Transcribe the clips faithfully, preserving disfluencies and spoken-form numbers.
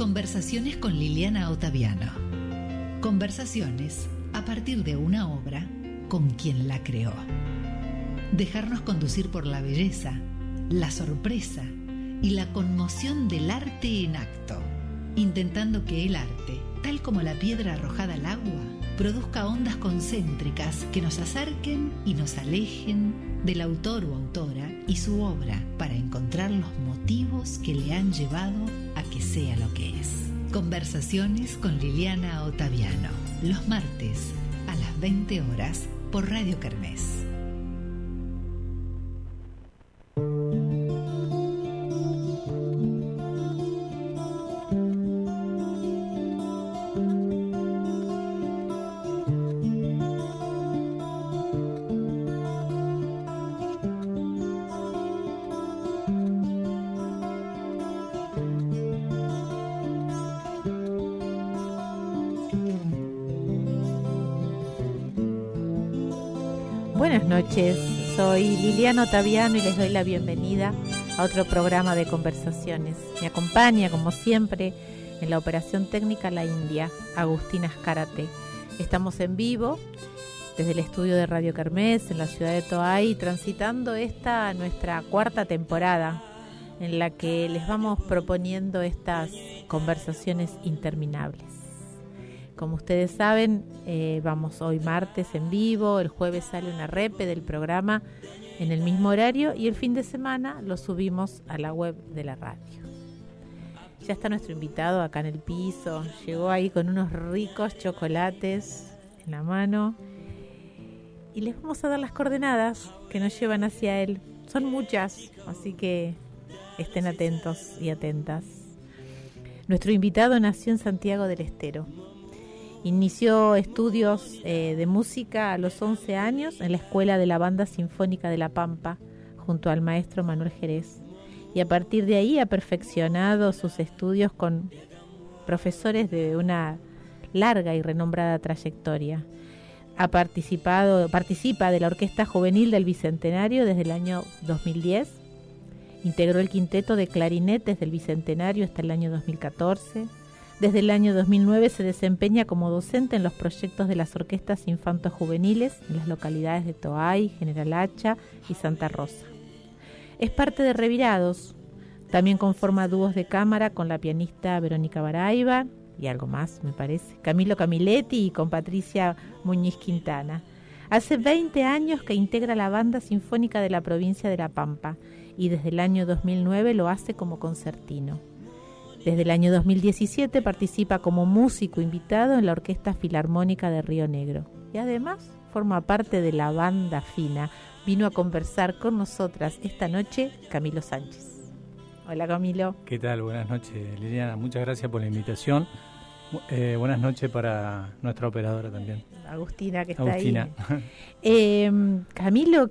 Conversaciones con Liliana Ottaviano. Conversaciones a partir de una obra con quien la creó. Dejarnos conducir por la belleza, la sorpresa y la conmoción del arte en acto, intentando que el arte, tal como la piedra arrojada al agua, produzca ondas concéntricas que nos acerquen y nos alejen del autor o autora y su obra para encontrar los motivos que le han llevado a que sea lo que es. Conversaciones con Liliana Ottaviano, los martes a las veinte horas por Radio Kermés. Buenas noches, soy Liliana Ottaviano y les doy la bienvenida a otro programa de conversaciones. Me acompaña, como siempre, en la operación técnica la India, Agustina Azcárate. Estamos en vivo desde el estudio de Radio Kermés en la ciudad de Toay, transitando esta nuestra cuarta temporada en la que les vamos proponiendo estas conversaciones interminables. Como ustedes saben, eh, vamos hoy martes en vivo, el jueves sale una repe del programa en el mismo horario y el fin de semana lo subimos a la web de la radio. Ya está nuestro invitado acá en el piso, llegó ahí con unos ricos chocolates en la mano y les vamos a dar las coordenadas que nos llevan hacia él. Son muchas, así que estén atentos y atentas. Nuestro invitado nació en Santiago del Estero. Inició estudios eh, de música a los once años en la Escuela de la Banda Sinfónica de La Pampa, junto al maestro Manuel Jerez. Y a partir de ahí ha perfeccionado sus estudios con profesores de una larga y renombrada trayectoria. Ha participado, participa de la Orquesta Juvenil del Bicentenario desde el año dos mil diez. Integró el quinteto de clarinetes del Bicentenario hasta el año dos mil catorce. Desde el año dos mil nueve se desempeña como docente en los proyectos de las orquestas infanto-juveniles en las localidades de Toay, General Hacha y Santa Rosa. Es parte de Revirados. También conforma dúos de cámara con la pianista Verónica Baraiba y algo más, me parece, Camilo Camiletti y con Patricia Muñiz Quintana. Hace veinte años que integra la Banda Sinfónica de la provincia de La Pampa y desde el año dos mil nueve lo hace como concertino. Desde el año dos mil diecisiete participa como músico invitado en la Orquesta Filarmónica de Río Negro y además forma parte de la Banda Fina. Vino a conversar con nosotras esta noche Camilo Sánchez. Hola Camilo. ¿Qué tal? Buenas noches Liliana, muchas gracias por la invitación. Eh, buenas noches para nuestra operadora también. Agustina, que está Agustina. ahí. eh, Camilo,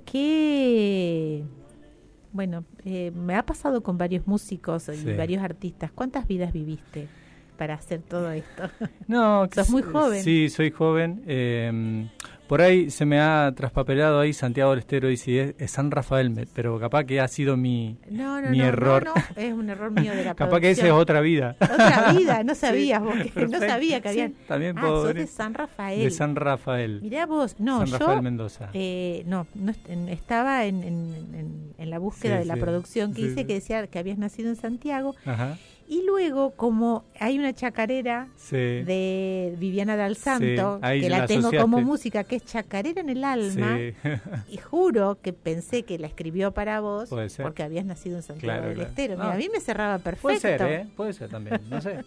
¿qué...? Bueno, eh, me ha pasado con varios músicos y sí. varios artistas. ¿Cuántas vidas viviste para hacer todo esto? No, sos muy joven. Sí, soy joven. Eh, por ahí se me ha traspapelado ahí Santiago del Estero y sí, es, es San Rafael, pero capaz que ha sido mi, no, no, mi no, error. No, no, es un error mío de la capaz que esa es otra vida. Otra vida, no sabías sí, vos, que perfecto. No sabía que había. Sí, también ah, puedo sos venir. de San Rafael. De San Rafael. Mirá vos, no, San yo. Rafael Mendoza. Eh, no, no, estaba en, en, en, en la búsqueda sí, de la sí, producción que sí, hice sí. que decía que habías nacido en Santiago. Ajá. Y luego, como hay una chacarera sí. de Viviana Dal Santo, sí. que la, la tengo asociaste. Como música, que es Chacarera en el Alma, sí. y juro que pensé que la escribió para vos porque habías nacido en Santiago claro, del claro. Estero. Mira, no. A mí me cerraba perfecto. Puede ser, ¿eh? Puede ser también, no sé.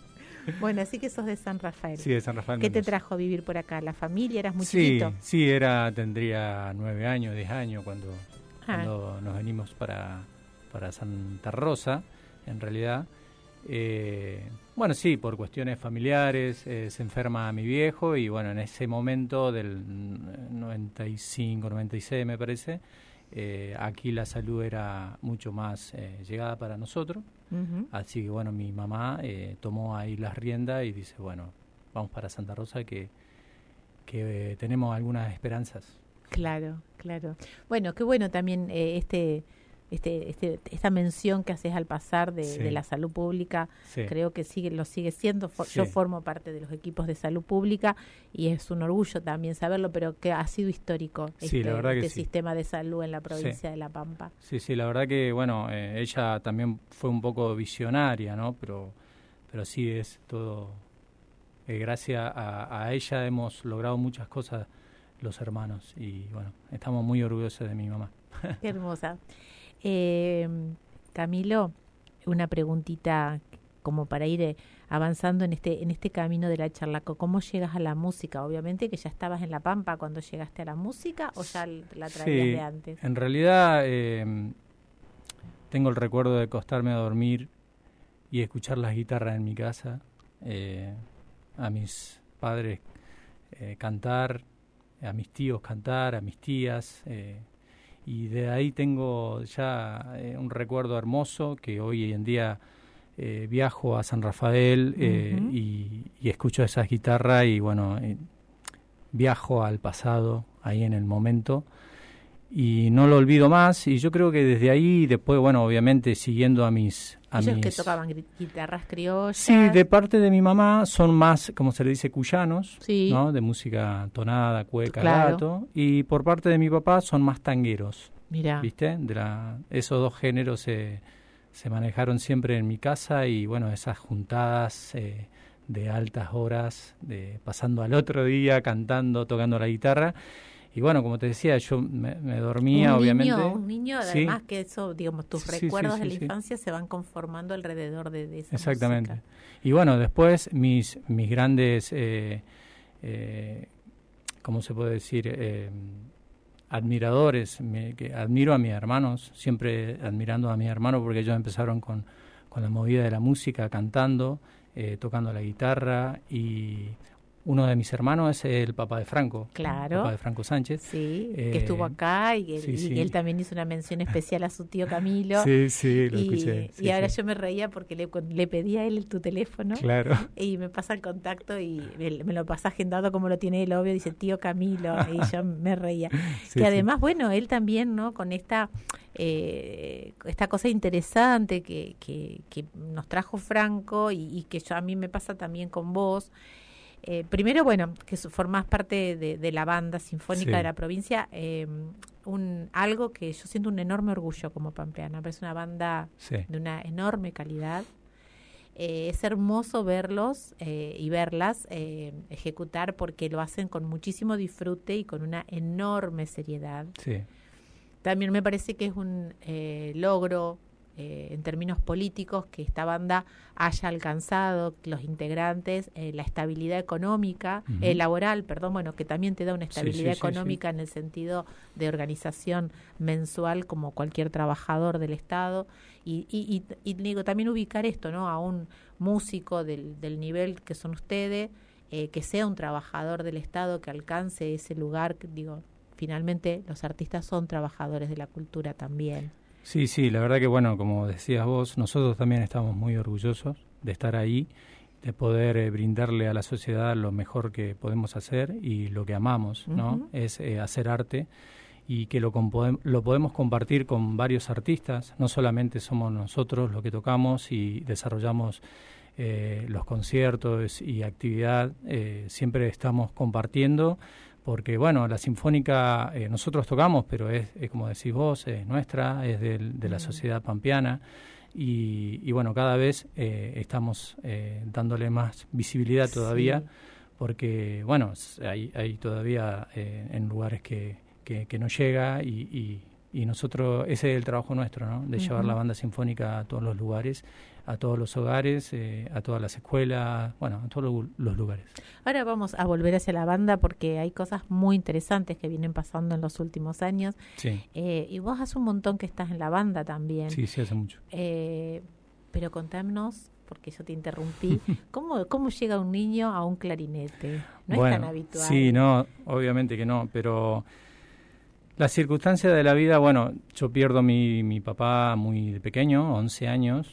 Bueno, así que sos de San Rafael. Sí, de San Rafael. ¿Qué Mendoza. te trajo a vivir por acá? ¿La familia? ¿Eras muy sí, chiquito? Sí, era, tendría nueve años, diez años cuando, ah. cuando nos venimos para, para Santa Rosa, en realidad. Eh, bueno, sí, por cuestiones familiares, eh, se enferma mi viejo y bueno, en ese momento del noventa y cinco, noventa y seis me parece, eh, aquí la salud era mucho más eh, llegada para nosotros, uh-huh. así que bueno, mi mamá eh, tomó ahí las riendas y dice, bueno, vamos para Santa Rosa que, que eh, tenemos algunas esperanzas. Claro, claro. Bueno, qué bueno también eh, este este, este, esta mención que haces al pasar de, sí. de la salud pública, sí. creo que sigue, lo sigue siendo. For, sí. Yo formo parte de los equipos de salud pública y es un orgullo también saberlo, pero que ha sido histórico sí, este, la verdad que este sí. sistema de salud en la provincia sí. de La Pampa. Sí, sí, la verdad que, bueno, eh, ella también fue un poco visionaria, ¿no? Pero, pero sí es todo, eh, gracias a, a ella hemos logrado muchas cosas los hermanos y, bueno, estamos muy orgullosos de mi mamá. Qué hermosa. Eh, Camilo, una preguntita como para ir eh, avanzando en este en este camino de la charla. ¿Cómo llegas a la música? Obviamente que ya estabas en La Pampa cuando llegaste a la música, ¿o ya la traías sí, de antes? En realidad eh, tengo el recuerdo de acostarme a dormir y escuchar las guitarras en mi casa, eh, a mis padres eh, cantar, a mis tíos cantar, a mis tías, eh, y de ahí tengo ya eh, un recuerdo hermoso que hoy en día eh, viajo a San Rafael eh, uh-huh. y, y escucho esas guitarras y bueno, eh, viajo al pasado ahí en el momento y no lo olvido más y yo creo que desde ahí después, bueno, obviamente siguiendo a mis... A ¿Ellos mis, que tocaban guitarras criollas? Sí, de parte de mi mamá son más, como se le dice, cuyanos, sí. ¿no? De música tonada, cueca, claro. gato. Y por parte de mi papá son más tangueros. Mirá. ¿Viste? De la, esos dos géneros se, se manejaron siempre en mi casa y, bueno, esas juntadas eh, de altas horas, de pasando al otro día cantando, tocando la guitarra. Y bueno, como te decía, yo me, me dormía, un obviamente. Niño, un niño, ¿sí? Además que eso, digamos, tus sí, recuerdos sí, sí, de la sí. infancia se van conformando alrededor de, de esa Exactamente. música. Y bueno, después mis mis grandes, eh, eh, ¿cómo se puede decir? Eh, admiradores, me, que admiro a mis hermanos, siempre admirando a mis hermanos porque ellos empezaron con, con la movida de la música, cantando, eh, tocando la guitarra y... Uno de mis hermanos es el papá de Franco, claro. el papá de Franco Sánchez. Sí, eh, que estuvo acá y, él, sí, y sí. él también hizo una mención especial a su tío Camilo. Sí, sí, lo y, escuché. Sí, y ahora sí. yo me reía porque le, le pedí a él tu teléfono. Claro. Y me pasa el contacto y me, me lo pasa agendado como lo tiene él, obvio, dice tío Camilo. Y yo me reía. Sí, que además, sí. bueno, él también, ¿no? Con esta... Eh, esta cosa interesante que, que, que nos trajo Franco y, y que yo a mí me pasa también con vos. Eh, primero, bueno, que formás parte de, de la banda sinfónica sí. de la provincia, eh, un algo que yo siento un enorme orgullo como pampeana, pero es una banda sí. de una enorme calidad. Eh, es hermoso verlos eh, y verlas eh, ejecutar porque lo hacen con muchísimo disfrute y con una enorme seriedad. Sí. También me parece que es un eh, logro eh, en términos políticos que esta banda haya alcanzado, los integrantes, eh, la estabilidad económica, uh-huh. eh, laboral, perdón, bueno, que también te da una estabilidad sí, sí, económica sí, sí. en el sentido de organización mensual como cualquier trabajador del Estado. Y, y, y, y digo, también ubicar esto, ¿no? A un músico del, del nivel que son ustedes, eh, que sea un trabajador del Estado, que alcance ese lugar, digo, finalmente los artistas son trabajadores de la cultura también. Sí, sí, la verdad que bueno, como decías vos, nosotros también estamos muy orgullosos de estar ahí, de poder eh, brindarle a la sociedad lo mejor que podemos hacer y lo que amamos, ¿no? Uh-huh. Es eh, hacer arte y que lo, compo- lo podemos compartir con varios artistas, no solamente somos nosotros los que tocamos y desarrollamos eh, los conciertos y actividad, eh, siempre estamos compartiendo. Porque, bueno, la Sinfónica eh, nosotros tocamos, pero es, es, como decís vos, es nuestra, es del, de la sociedad pampeana. Y, y bueno, cada vez eh, estamos eh, dándole más visibilidad todavía, sí. porque, bueno, hay, hay todavía eh, en lugares que, que, que no llega y, y, y nosotros, ese es el trabajo nuestro, ¿no? De uh-huh. llevar la banda sinfónica a todos los lugares, a todos los hogares, eh, a todas las escuelas, bueno, a todos los, los lugares. Ahora vamos a volver hacia la banda porque hay cosas muy interesantes que vienen pasando en los últimos años. Sí. Eh, y vos hace un montón que estás en la banda también. Sí, sí, hace mucho. Eh, pero contanos, porque yo te interrumpí, ¿cómo, cómo llega un niño a un clarinete? No bueno, es tan habitual. Sí, no, obviamente que no, pero... Las circunstancias de la vida, bueno, yo pierdo a mi, mi papá muy pequeño, once años,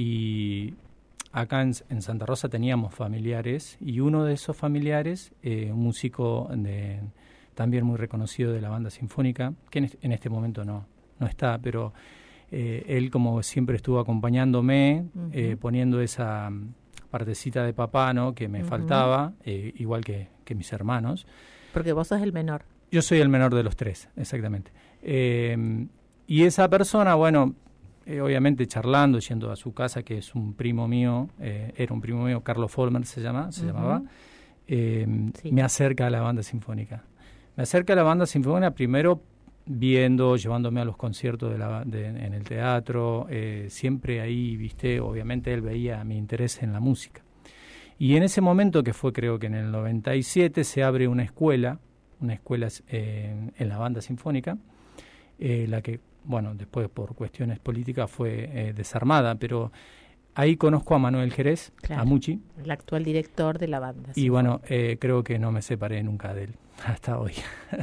y acá en, en Santa Rosa teníamos familiares, y uno de esos familiares, eh, un músico de, también muy reconocido de la banda sinfónica, que en este, en este momento no, no está, pero eh, él como siempre estuvo acompañándome, uh-huh. eh, poniendo esa partecita de papá, ¿no? Que me uh-huh. faltaba, eh, igual que, que mis hermanos. Porque vos sos el menor. Yo soy el menor de los tres, exactamente. Eh, y esa persona, bueno, eh, obviamente charlando, yendo a su casa, que es un primo mío, eh, era un primo mío, Carlos Folmer se llama, se uh-huh. llamaba, eh, sí. me acerca a la banda sinfónica. Me acerca a la banda sinfónica primero viendo, llevándome a los conciertos de la, de, en el teatro, eh, siempre ahí, viste, obviamente él veía mi interés en la música. Y en ese momento, que fue creo que en el noventa y siete, se abre una escuela, una escuela eh, en la banda sinfónica, eh, la que, bueno, después por cuestiones políticas fue eh, desarmada, pero ahí conozco a Manuel Jerez, claro, a Muchi. El actual director de la banda. Y bueno, eh, creo que no me separé nunca de él, hasta hoy.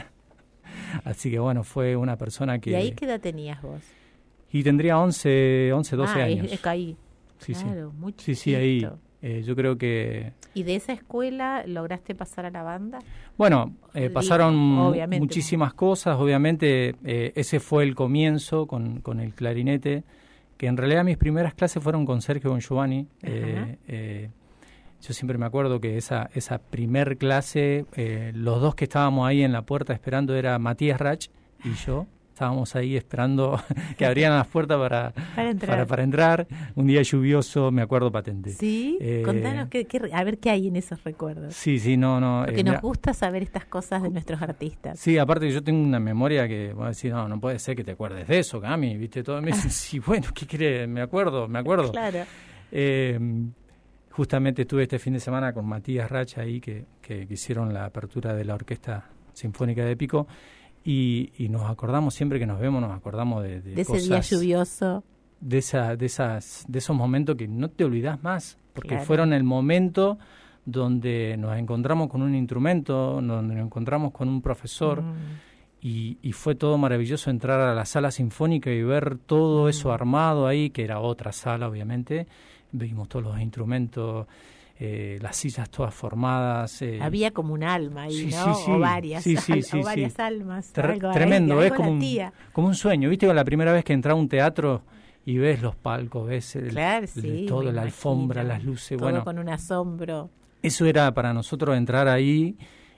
Así que bueno, fue una persona que... ¿Y ahí qué edad tenías vos? Y tendría once, doce ah, años. Es, es ahí. Sí, claro, sí. Muy sí, sí, ahí. Eh, yo creo que... ¿Y de esa escuela lograste pasar a la banda? Bueno, eh, pasaron obviamente, muchísimas cosas. Obviamente eh, ese fue el comienzo con, con el clarinete, que en realidad mis primeras clases fueron con Sergio Bongiovanni. Eh, eh, yo siempre me acuerdo que esa esa primer clase, eh, los dos que estábamos ahí en la puerta esperando era Matías Rach y yo. Estábamos ahí esperando que abrieran las puertas para, para, entrar. para para entrar. Un día lluvioso, me acuerdo patente. Sí, eh, contanos, qué, qué, a ver qué hay en esos recuerdos. Sí, sí, no, no. Porque eh, nos mira, gusta saber estas cosas de nuestros artistas. Sí, aparte que yo tengo una memoria que voy a decir, no, no puede ser que te acuerdes de eso, Cami, ¿viste? Todo me dicen, sí, bueno, ¿qué crees? Me acuerdo, me acuerdo. Claro. Eh, justamente estuve este fin de semana con Matías Racha ahí, que, que, que hicieron la apertura de la Orquesta Sinfónica de Pico. Y, y nos acordamos, siempre que nos vemos, nos acordamos de, de, de ese cosas, día lluvioso. De, esa, de, esas, de esos momentos que no te olvidás más, porque claro. fueron el momento donde nos encontramos con un instrumento, donde nos encontramos con un profesor, mm. y, y fue todo maravilloso entrar a la sala sinfónica y ver todo mm. eso armado ahí, que era otra sala, obviamente. Vimos todos los instrumentos... Eh, las sillas todas formadas. Eh. Había como un alma ahí, sí, ¿no? Sí, sí. O varias, sí, sí, sí, o varias sí. almas. Tre- algo, tremendo, algo es como un, como un sueño. ¿Viste? La primera vez que entras a un teatro y ves los palcos, ves el, claro, el, sí, todo, la imagino. alfombra, las luces. Todo bueno, con un asombro. Eso era para nosotros entrar ahí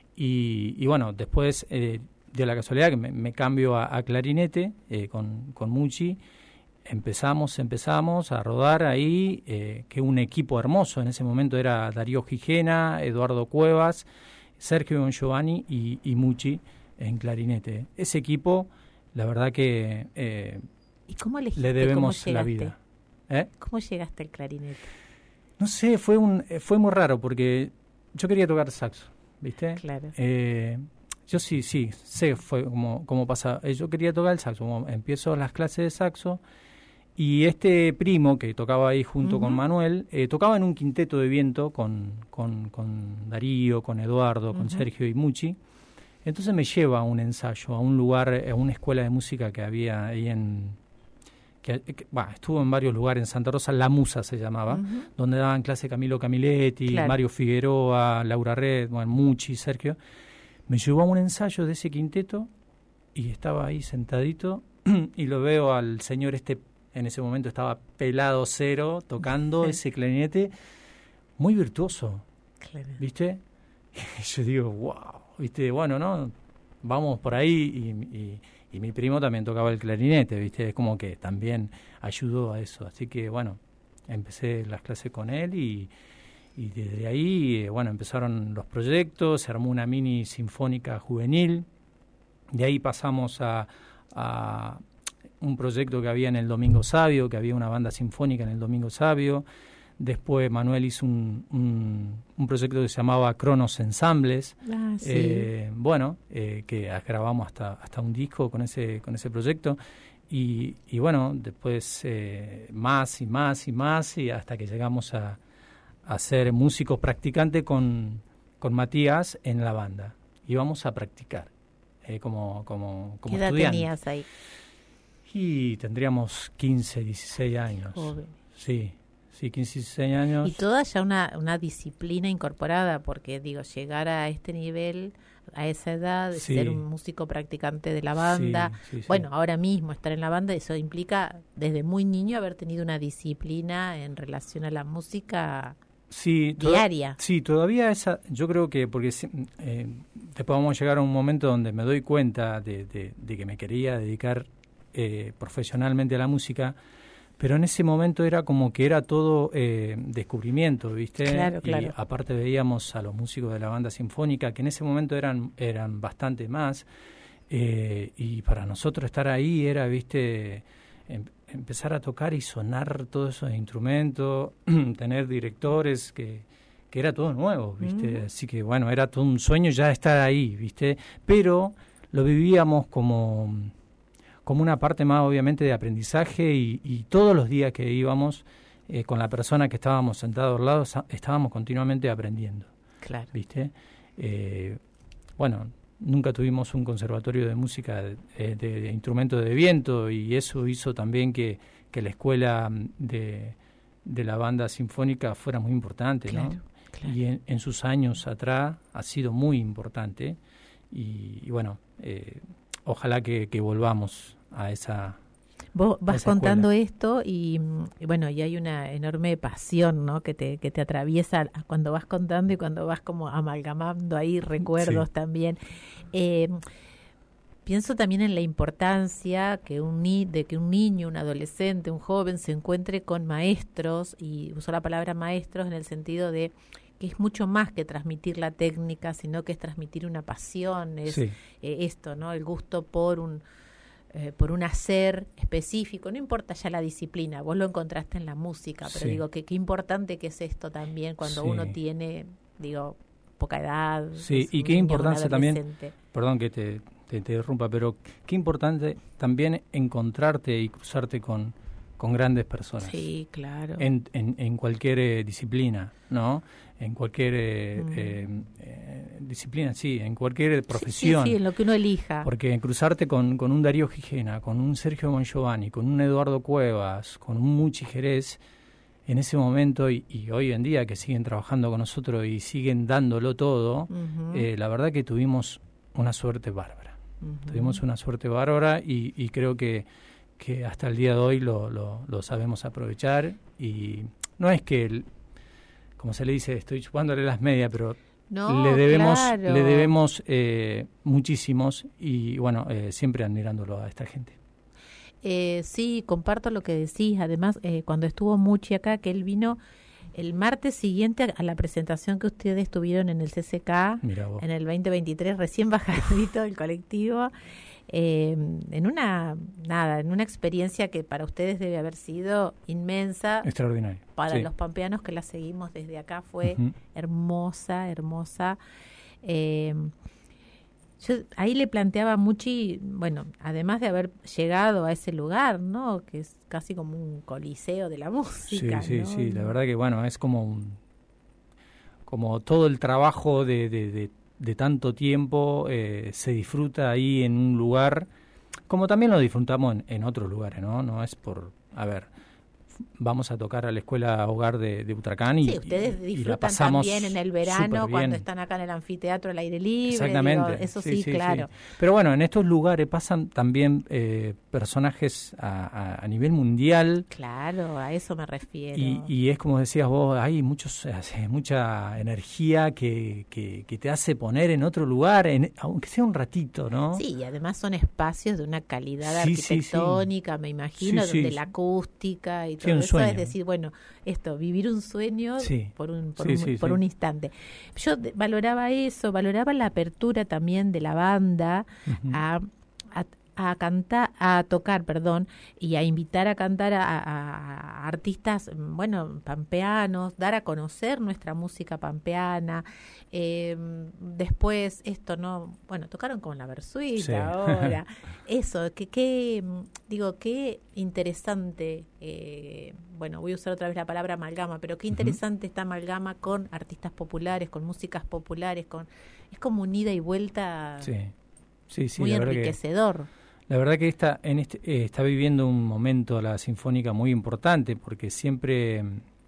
y, y bueno, después eh, de la casualidad que me, me cambio a, a clarinete eh, con, con Muchi. Empezamos, empezamos a rodar ahí, eh, que un equipo hermoso, en ese momento era Darío Gijena, Eduardo Cuevas, Sergio Bongiovanni y, y Muchi en clarinete. Ese equipo, la verdad que eh, ¿Y cómo le debemos cómo la vida. ¿Eh? ¿Cómo llegaste al clarinete? No sé, fue un fue muy raro porque yo quería tocar saxo, ¿viste? Claro. Eh, yo sí, sí, sé fue como, como pasa. Eh, yo quería tocar el saxo, como empiezo las clases de saxo. Y este primo que tocaba ahí junto uh-huh. con Manuel, eh, tocaba en un quinteto de viento con, con, con Darío, con Eduardo, uh-huh. con Sergio y Muchi. Entonces me lleva a un ensayo, a un lugar, a una escuela de música que había ahí en... que, que bah, estuvo en varios lugares en Santa Rosa, La Musa se llamaba, uh-huh. donde daban clase Camilo Camiletti, claro. Mario Figueroa, Laura Red, bueno, Muchi, Sergio. Me llevó a un ensayo de ese quinteto y estaba ahí sentadito y lo veo al señor este... En ese momento estaba pelado cero, tocando ese clarinete, muy virtuoso, claro. ¿Viste? Y yo digo, wow, ¿viste? Bueno, ¿no? Vamos por ahí, y, y, y mi primo también tocaba el clarinete, ¿viste? Es como que también ayudó a eso. Así que, bueno, empecé las clases con él y, y desde ahí, bueno, empezaron los proyectos, se armó una mini sinfónica juvenil, de ahí pasamos a... a un proyecto que había en el Domingo Sabio, que había una banda sinfónica en el Domingo Sabio. Después Manuel hizo un, un, un proyecto que se llamaba Cronos Ensambles. Ah, sí. eh, bueno, eh, que grabamos hasta hasta un disco con ese con ese proyecto. Y, y bueno, después eh, más y más y más, y hasta que llegamos a, a ser músicos practicantes con, con Matías en la banda. Íbamos a practicar eh, como, como, como ¿Qué edad estudiantes. tenías ahí? Y tendríamos quince, dieciséis años. Joven. Sí, sí, quince, dieciséis años. Y toda ya una, una disciplina incorporada, porque digo, llegar a este nivel, a esa edad, de sí. ser un músico practicante de la banda, sí, sí, sí. bueno, ahora mismo estar en la banda, eso implica desde muy niño haber tenido una disciplina en relación a la música sí, diaria. To- sí, todavía esa, yo creo que, porque eh, después vamos a llegar a un momento donde me doy cuenta de, de, de que me quería dedicar eh, profesionalmente a la música, pero en ese momento era como que era todo eh, descubrimiento, ¿viste? Claro, claro. Y aparte veíamos a los músicos de la banda sinfónica, que en ese momento eran eran bastante más, eh, y para nosotros estar ahí era, ¿viste? Em, empezar a tocar y sonar todos esos instrumentos, tener directores, que, que era todo nuevo, ¿viste? Mm. Así que, bueno, era todo un sueño ya estar ahí, ¿viste? Pero lo vivíamos como... como una parte más, obviamente, de aprendizaje y, y todos los días que íbamos eh, con la persona que estábamos sentados al lado, estábamos continuamente aprendiendo. Claro. ¿Viste? Eh, bueno, nunca tuvimos un conservatorio de música de, de, de instrumentos de viento y eso hizo también que, que la escuela de, de la banda sinfónica fuera muy importante, claro, ¿no? Claro. Y en, en sus años atrás ha sido muy importante y, y bueno... Eh, ojalá que, que volvamos a esa. Vos vas esa contando escuela. esto y, y bueno, y hay una enorme pasión, ¿no? Que te que te atraviesa cuando vas contando y cuando vas como amalgamando ahí recuerdos sí. también. Eh, pienso también en la importancia que un ni de que un niño, un adolescente, un joven se encuentre con maestros, y uso la palabra maestros en el sentido de que es mucho más que transmitir la técnica, sino que es transmitir una pasión, es sí. eh, esto, ¿no? El gusto por un eh, por un hacer específico, no importa ya la disciplina, vos lo encontraste en la música, pero sí. digo que qué importante que es esto también cuando sí. uno tiene, digo, poca edad. Sí, y qué importancia también, perdón que te, te, te interrumpa, pero qué importante también encontrarte y cruzarte con con grandes personas. Sí, claro. En, en, en cualquier eh, disciplina, ¿no? En cualquier eh, mm. eh, eh, disciplina, sí, en cualquier profesión. Sí, sí, en lo que uno elija. Porque cruzarte con, con un Darío Gijena, con un Sergio Mongiovanni, con un Eduardo Cuevas, con un Muchi Jerez, en ese momento y, y hoy en día que siguen trabajando con nosotros y siguen dándolo todo, uh-huh. eh, la verdad que tuvimos una suerte bárbara. Uh-huh. Tuvimos una suerte bárbara y, y creo que que hasta el día de hoy lo, lo, lo sabemos aprovechar y no es que, el, como se le dice, estoy chupándole las medias, pero no, le debemos claro. le debemos eh, muchísimos y bueno, eh, siempre admirándolo a esta gente. Eh, sí, comparto lo que decís. Además, eh, cuando estuvo Muchi acá, que él vino el martes siguiente a la presentación que ustedes tuvieron en el C C K, en el veinte veintitrés, recién bajadito del colectivo, eh, en una nada, en una experiencia que para ustedes debe haber sido inmensa, extraordinaria. Para sí. los pampeanos que la seguimos desde acá fue uh-huh. hermosa, hermosa. Eh, yo ahí le planteaba a Muchi, bueno, además de haber llegado a ese lugar, ¿no? Que es casi como un coliseo de la música. Sí, sí, ¿no? sí. La verdad que bueno, es como un, como todo el trabajo de, de, de, de tanto tiempo eh, se disfruta ahí en un lugar, como también lo disfrutamos en, en otros lugares, ¿no? No es por, a ver, vamos a tocar a la escuela hogar de, de Utracán y, sí, ustedes y, disfrutan y la pasamos también en el verano cuando bien. Están acá en el anfiteatro al aire libre. Exactamente. Digo, eso sí, sí, sí, claro. Sí. Pero bueno, en estos lugares pasan también eh, personajes a, a, a nivel mundial. Claro, a eso me refiero. Y, y es como decías vos, hay muchos, mucha energía que, que, que te hace poner en otro lugar, en, aunque sea un ratito, ¿no? Sí, y además son espacios de una calidad sí, arquitectónica, sí, sí. me imagino, sí, donde sí. la acústica y sí, todo un eso sueño. Es decir, bueno, esto, vivir un sueño sí. por un por, sí, un, sí, por sí. un instante. Yo de, valoraba eso, valoraba la apertura también de la banda uh-huh. a, a, a cantar, a tocar, perdón, y a invitar a cantar a, a, a artistas, bueno, pampeanos, dar a conocer nuestra música pampeana. Eh, después esto, ¿no? Bueno, tocaron con la Versuita sí. ahora. Eso, que qué, digo, qué interesante, eh, bueno, voy a usar otra vez la palabra amalgama, pero qué interesante uh-huh. esta amalgama con artistas populares, con músicas populares, con es como un ida y vuelta sí. Sí, sí, muy la enriquecedor. Verdad que, la verdad que está, en este, eh, está viviendo un momento la Sinfónica muy importante, porque siempre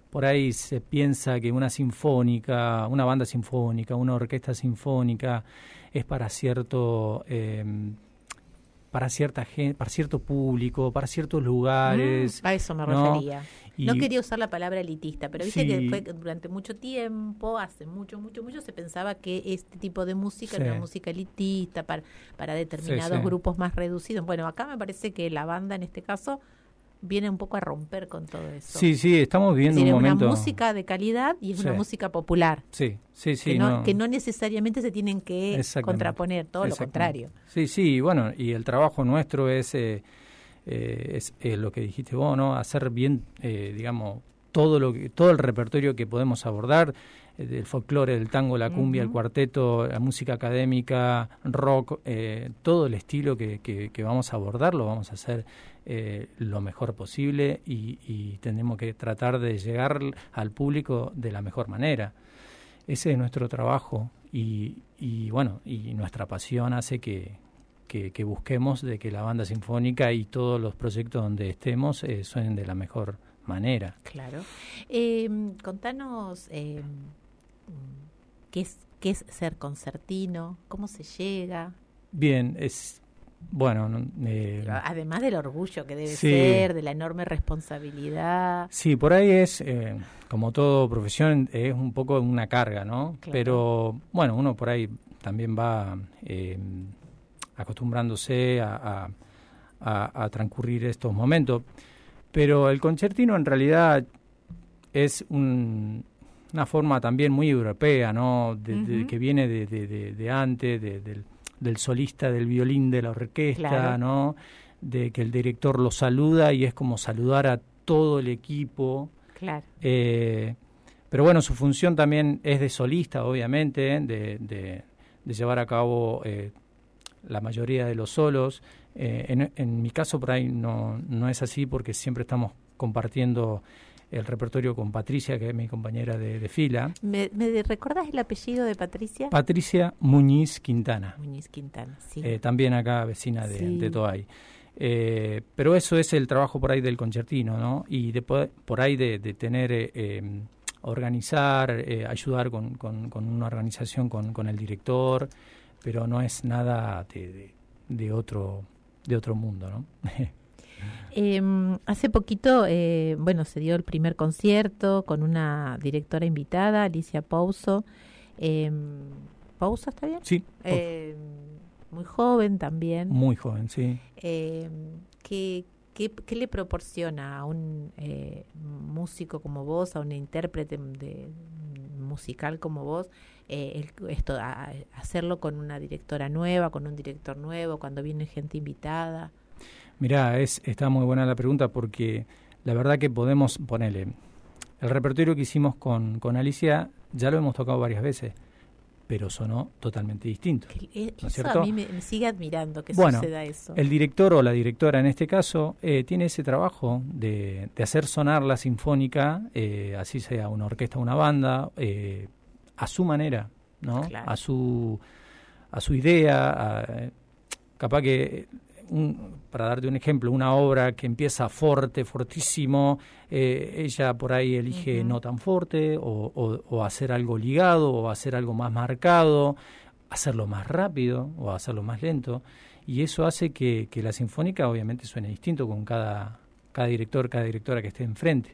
por ahí se piensa que una sinfónica, una banda sinfónica, una orquesta sinfónica es para cierto eh, para cierta gente, para cierto público, para ciertos lugares. Mm, a eso me ¿no? refería. Y, no quería usar la palabra elitista, pero viste sí. que fue durante mucho tiempo, hace mucho, mucho, mucho, se pensaba que este tipo de música sí. era una música elitista para, para determinados sí, sí. grupos más reducidos. Bueno, acá me parece que la banda en este caso viene un poco a romper con todo eso. Sí, sí, estamos viviendo es decir, un momento... Es una música de calidad y es sí. una música popular. Sí, sí, sí. Que no, no. que no necesariamente se tienen que contraponer, todo lo contrario. Sí, sí, bueno, y el trabajo nuestro es, eh, eh, es eh, lo que dijiste vos, ¿no? Hacer bien, eh, digamos, todo lo que, todo el repertorio que podemos abordar, eh, del folclore, del tango, la cumbia, uh-huh. el cuarteto, la música académica, rock, eh, todo el estilo que, que, que vamos a abordar lo vamos a hacer eh, lo mejor posible y, y tenemos que tratar de llegar al público de la mejor manera. Ese es nuestro trabajo y, y bueno, y nuestra pasión hace que, que, que busquemos de que la banda sinfónica y todos los proyectos donde estemos eh, suenen de la mejor manera. Claro. Eh, contanos eh, qué es qué es ser concertino, cómo se llega. Bien, es bueno. Eh, Además del orgullo que debe sí. ser, de la enorme responsabilidad. Sí, por ahí es, eh, como todo profesión, es un poco una carga, ¿no? Claro. Pero bueno, uno por ahí también va eh, acostumbrándose a, a, a, a transcurrir estos momentos. Pero el concertino en realidad es un, una forma también muy europea, ¿no? De, uh-huh. de, que viene de, de, de, de antes, de, del, del solista del violín de la orquesta, claro. ¿no? De que el director lo saluda y es como saludar a todo el equipo. Claro. Eh, pero bueno, su función también es de solista, obviamente, ¿eh? de, de, de llevar a cabo eh, la mayoría de los solos. Eh, en, en mi caso por ahí no, no es así porque siempre estamos compartiendo el repertorio con Patricia, que es mi compañera de, de fila. ¿Me, ¿Me recordás el apellido de Patricia? Patricia Muñiz Quintana. Muñiz Quintana, sí. Eh, también acá vecina de, sí. de Toay. Eh, pero eso es el trabajo por ahí del concertino, ¿no? Y de, por ahí de, de tener, eh, eh, organizar, eh, ayudar con, con, con una organización con, con el director, pero no es nada de, de, de otro... de otro mundo, ¿no? eh, hace poquito, eh, bueno, se dio el primer concierto con una directora invitada, Alicia Pouso. Eh, ¿Pouso está bien? Sí. Eh, muy joven también. Muy joven, sí. Eh, ¿qué, qué, ¿Qué le proporciona a un eh, músico como vos, a un intérprete de, musical como vos, Eh, el, esto a, hacerlo con una directora nueva, con un director nuevo, cuando viene gente invitada? Mirá, es, está muy buena la pregunta porque la verdad que podemos ponerle el repertorio que hicimos con, con Alicia, ya lo hemos tocado varias veces, pero sonó totalmente distinto. Que, ¿no es eso cierto? A mí me, me sigue admirando que bueno, suceda eso. El director o la directora en este caso eh, tiene ese trabajo de, de hacer sonar la sinfónica, eh, así sea una orquesta o una banda, eh, a su manera, ¿no? Claro. A su a su idea, a, capaz que un, para darte un ejemplo, una obra que empieza fuerte, fortísimo, eh, ella por ahí elige uh-huh. no tan fuerte o, o, o hacer algo ligado o hacer algo más marcado, hacerlo más rápido o hacerlo más lento, y eso hace que, que la sinfónica obviamente suene distinto con cada cada director, cada directora que esté enfrente.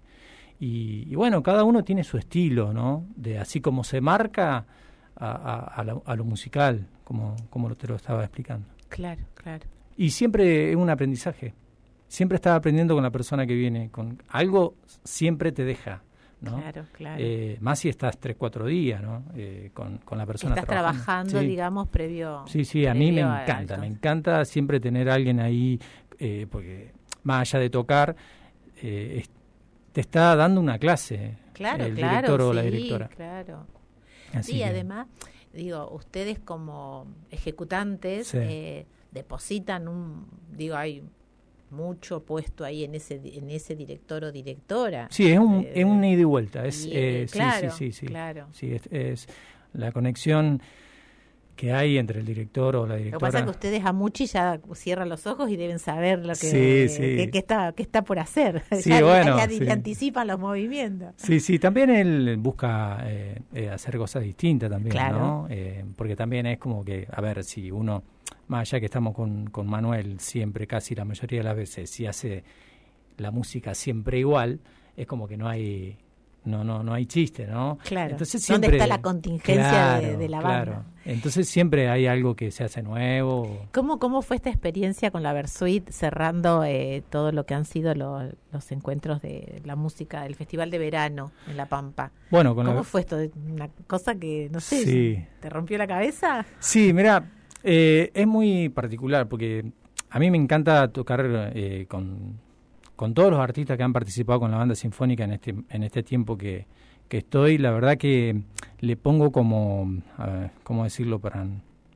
Y, y bueno, cada uno tiene su estilo, ¿no? De así como se marca a, a, a, la, a lo musical, como, como te lo estaba explicando. Claro, claro. Y siempre es un aprendizaje. Siempre estás aprendiendo con la persona que viene. Con algo siempre te deja, ¿no? Claro, claro. Eh, más si estás tres, cuatro días, ¿no? Eh, con, con la persona estás trabajando, trabajando sí. digamos, previo. Sí, sí, a previo mí me encanta. Me encanta siempre tener a alguien ahí, eh, porque más allá de tocar, eh, es, te está dando una clase, claro, el claro, director o sí, la directora. Claro. Así sí, que, además, digo, ustedes como ejecutantes sí. eh, depositan un, digo, hay mucho puesto ahí en ese en ese director o directora. Sí, es un, eh, es un ida y vuelta. Es, y, eh, claro, sí, sí, sí, sí. Claro. Sí, es, es la conexión que hay entre el director o la directora. Lo que pasa es que ustedes a Muchi ya cierran los ojos y deben saber lo que, sí, sí. que, que, está, que está por hacer. Sí, ya, bueno, ya, ya sí. le anticipan los movimientos. Sí, sí, también él busca eh, eh, hacer cosas distintas también, claro. ¿no? Eh, porque también es como que, a ver, si uno, más allá que estamos con, con Manuel siempre, casi la mayoría de las veces, si hace la música siempre igual, es como que no hay... No, no, no hay chiste, ¿no? Claro. Entonces siempre, ¿dónde está la contingencia claro, de, de la claro. banda? Entonces siempre hay algo que se hace nuevo. ¿Cómo, cómo fue esta experiencia con la Versuit cerrando eh, todo lo que han sido lo, los encuentros de la música del Festival de Verano en La Pampa? Bueno, con ¿Cómo la... fue esto? Una cosa que, no sé, sí. ¿te rompió la cabeza? Sí, mira, eh, es muy particular porque a mí me encanta tocar eh, con... con todos los artistas que han participado con la banda sinfónica en este en este tiempo que, que estoy. La verdad que le pongo como, a ver, ¿cómo decirlo? Para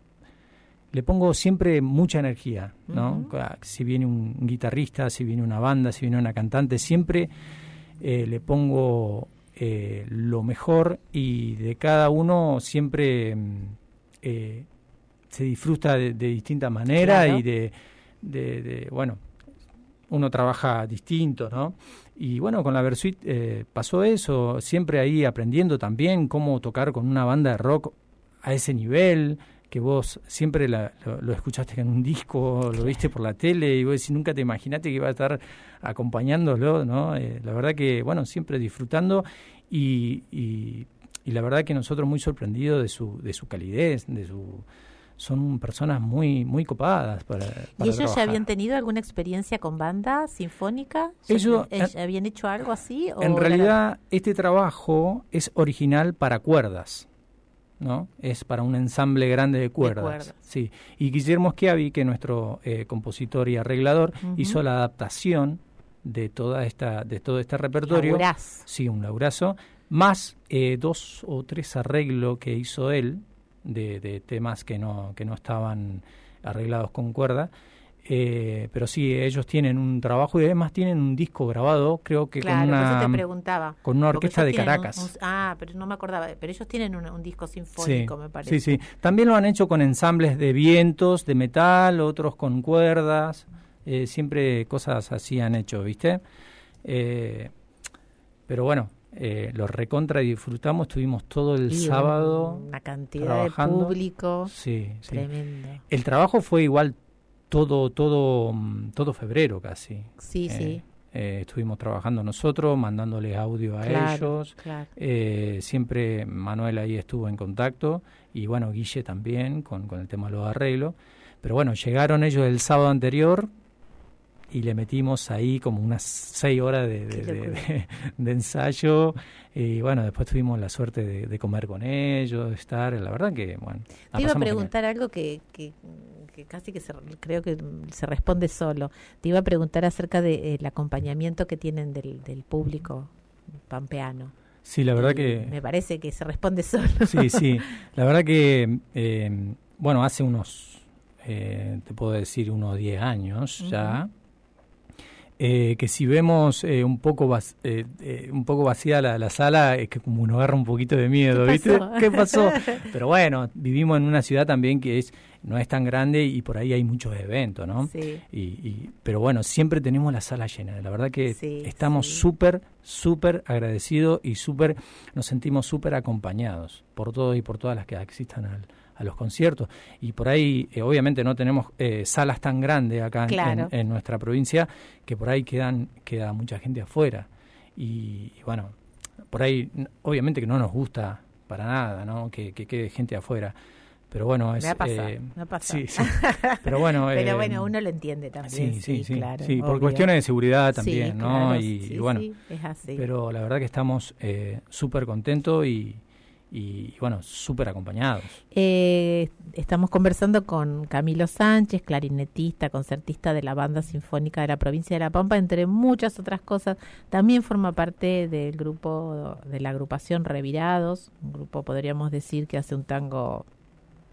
le pongo siempre mucha energía, ¿no? Uh-huh. Si viene un guitarrista, si viene una banda, si viene una cantante, siempre eh, le pongo eh, lo mejor, y de cada uno siempre eh, se disfruta de, de distinta manera. Claro. y de, de, de bueno uno trabaja distinto, ¿no? Y bueno, con la Versuit eh, pasó eso, siempre ahí aprendiendo también cómo tocar con una banda de rock a ese nivel, que vos siempre la, lo, lo escuchaste en un disco, lo viste por la tele, y vos decís, nunca te imaginaste que iba a estar acompañándolo, ¿no? Eh, la verdad que, bueno, siempre disfrutando, y, y, y la verdad que nosotros muy sorprendidos de su, de su calidez, de su... Son personas muy muy copadas para, para ¿Y ellos trabajar. ya habían tenido alguna experiencia con banda sinfónica? Ellos, ¿Ya, ¿Ya habían hecho algo así? En o realidad, era... este trabajo es original para cuerdas, ¿no? Es para un ensamble grande de cuerdas. De cuerdas. Sí. Y Guillermo Schiavi, que es nuestro eh, compositor y arreglador, uh-huh. hizo la adaptación de toda esta de todo este repertorio. Laburaz. Sí, un laburazo. Más eh, dos o tres arreglos que hizo él, De, de temas que no que no estaban arreglados con cuerda, eh, pero sí, ellos tienen un trabajo y además tienen un disco grabado, creo que claro, con una por eso te preguntaba, con una orquesta de Caracas. Un, un, ah, pero no me acordaba, pero ellos tienen un, un disco sinfónico, sí, me parece. Sí, sí. También lo han hecho con ensambles de vientos, de metal, otros con cuerdas, eh, siempre cosas así han hecho, ¿viste? Eh, pero bueno, Eh, lo recontra disfrutamos, estuvimos todo el y sábado una cantidad trabajando. de público sí, tremendo. Sí. El trabajo fue igual todo todo todo febrero casi. Sí, eh, sí. Eh, estuvimos trabajando nosotros, mandándoles audio a claro, ellos. Claro. Eh, siempre Manuel ahí estuvo en contacto, y bueno, Guille también con, con el tema de los arreglos. Pero bueno, llegaron ellos el sábado anterior y le metimos ahí como unas seis horas de, de, de, de, de ensayo, y bueno, después tuvimos la suerte de, de comer con ellos, de estar, la verdad que, bueno. Te iba a preguntar genial. algo que, que, que casi que se, creo que se responde solo. Te iba a preguntar acerca del de, acompañamiento que tienen del, del público pampeano. Sí, la verdad y que... Me parece que se responde solo. Sí, sí, la verdad que, eh, bueno, hace unos, eh, te puedo decir, unos diez años uh-huh. ya, Eh, que si vemos eh, un poco vac- eh, eh, un poco vacía la, la sala, es que como nos agarra un poquito de miedo, ¿Qué ¿viste? pasó? ¿Qué pasó? Pero bueno, vivimos en una ciudad también que es no es tan grande, y por ahí hay muchos eventos, ¿no? Sí. Y, y, pero bueno, siempre tenemos la sala llena. La verdad que sí, estamos súper, sí. súper agradecidos, y súper nos sentimos súper acompañados por todos y por todas las que asistan al a los conciertos. Y por ahí, eh, obviamente, no tenemos eh, salas tan grandes acá en, claro. en, en nuestra provincia, que por ahí quedan queda mucha gente afuera. Y, y bueno, por ahí, obviamente que no nos gusta para nada, ¿no? Que, que quede gente afuera. Pero bueno, es... Me ha pasado, eh, me ha pasado. Sí, sí. Pero bueno... Pero eh, bueno, uno lo entiende también. Sí, sí, sí. Claro, sí por obvio. cuestiones de seguridad también, sí, ¿no? Claro, y, sí, y bueno, sí, es así. Pero la verdad que estamos eh, súper contentos y... Y, y bueno, súper acompañados. Eh, estamos conversando con Camilo Sánchez, clarinetista, concertista de la Banda Sinfónica de la Provincia de La Pampa, entre muchas otras cosas. También forma parte del grupo de la agrupación Revirados, un grupo, podríamos decir, que hace un tango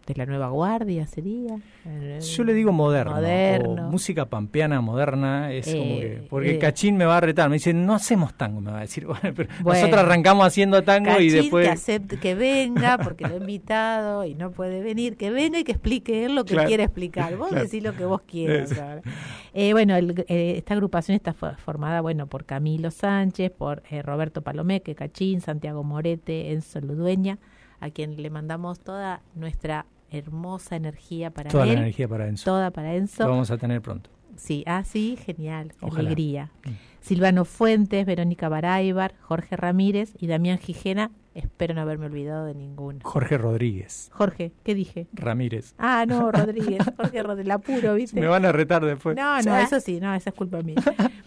de la nueva guardia sería. Yo le digo moderno, moderno. O música pampeana moderna, es eh, como que, porque eh, Cachín me va a retar, me dice, no hacemos tango, me va a decir, bueno, pero bueno, nosotros arrancamos haciendo tango Cachín, y después... que acepte que venga, porque lo he invitado y no puede venir, que venga y que explique él lo que claro, quiere explicar, vos claro. decís lo que vos quieras. eh, bueno, el, eh, esta agrupación está formada, bueno, por Camilo Sánchez, por eh, Roberto Palomeque, Cachín, Santiago Morete, Enzo Ludueña, a quien le mandamos toda nuestra hermosa energía para toda él. Toda la energía para Enzo. Toda para Enzo. Lo vamos a tener pronto. Sí, ah, sí, genial, Ojalá. alegría. Mm. Silvano Fuentes, Verónica Baraybar, Jorge Ramírez y Damián Gijena. Espero no haberme olvidado de ninguno. Jorge Rodríguez. Jorge, ¿qué dije? Ramírez. Ah, no, Rodríguez. Jorge Rodríguez, la apuro, ¿viste? Me van a retar después. No, no, eso sí, no, esa es culpa mía.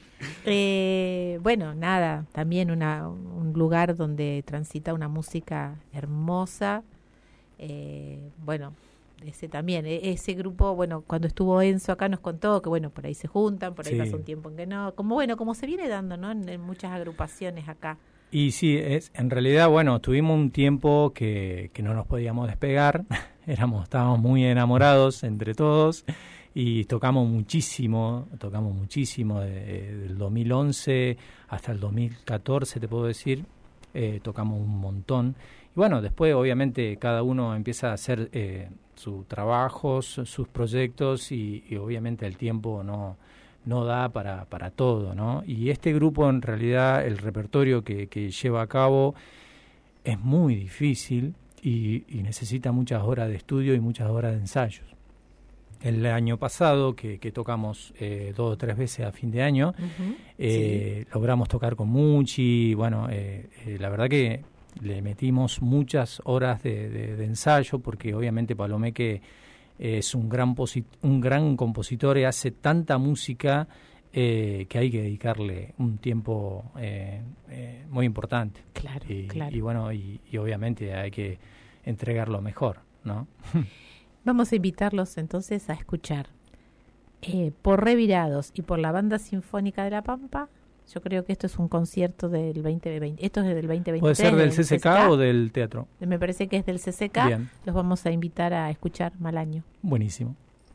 eh, bueno, nada, también una, un lugar donde transita una música hermosa. Eh, bueno, ese también, ese grupo, bueno, cuando estuvo Enzo acá nos contó que, bueno, por ahí se juntan, por ahí sí. Pasa un tiempo en que no, como bueno, como se viene dando, ¿no? En, en muchas agrupaciones acá. Y sí, es en realidad, bueno, tuvimos un tiempo que, que no nos podíamos despegar, éramos, estábamos muy enamorados entre todos y tocamos muchísimo, tocamos muchísimo, de, de, del dos mil once hasta el dos mil catorce, te puedo decir, eh, tocamos un montón. Y bueno, después obviamente cada uno empieza a hacer eh, su trabajo, su, sus proyectos y, y obviamente el tiempo no... no da para, para todo, ¿no? Y este grupo, en realidad, el repertorio que, que lleva a cabo es muy difícil y, y necesita muchas horas de estudio y muchas horas de ensayos. El año pasado, que, que tocamos eh, dos o tres veces a fin de año, uh-huh. eh, sí. logramos tocar con Muchi, bueno, eh, eh, la verdad que le metimos muchas horas de, de, de ensayo, porque obviamente Palomeque es un gran posit- un gran compositor y hace tanta música eh, que hay que dedicarle un tiempo eh, eh, muy importante. Claro, y, claro. Y bueno, y, y obviamente hay que entregarlo mejor, ¿no? Vamos a invitarlos entonces a escuchar eh, por Revirados y por la Banda Sinfónica de La Pampa. Yo creo que esto es un concierto del veinte veinte. Esto es del veinte veintitrés. ¿Puede ser del C C K, C C K o del teatro? Me parece que es del C C K. Bien. Los vamos a invitar a escuchar Malaño. Buenísimo.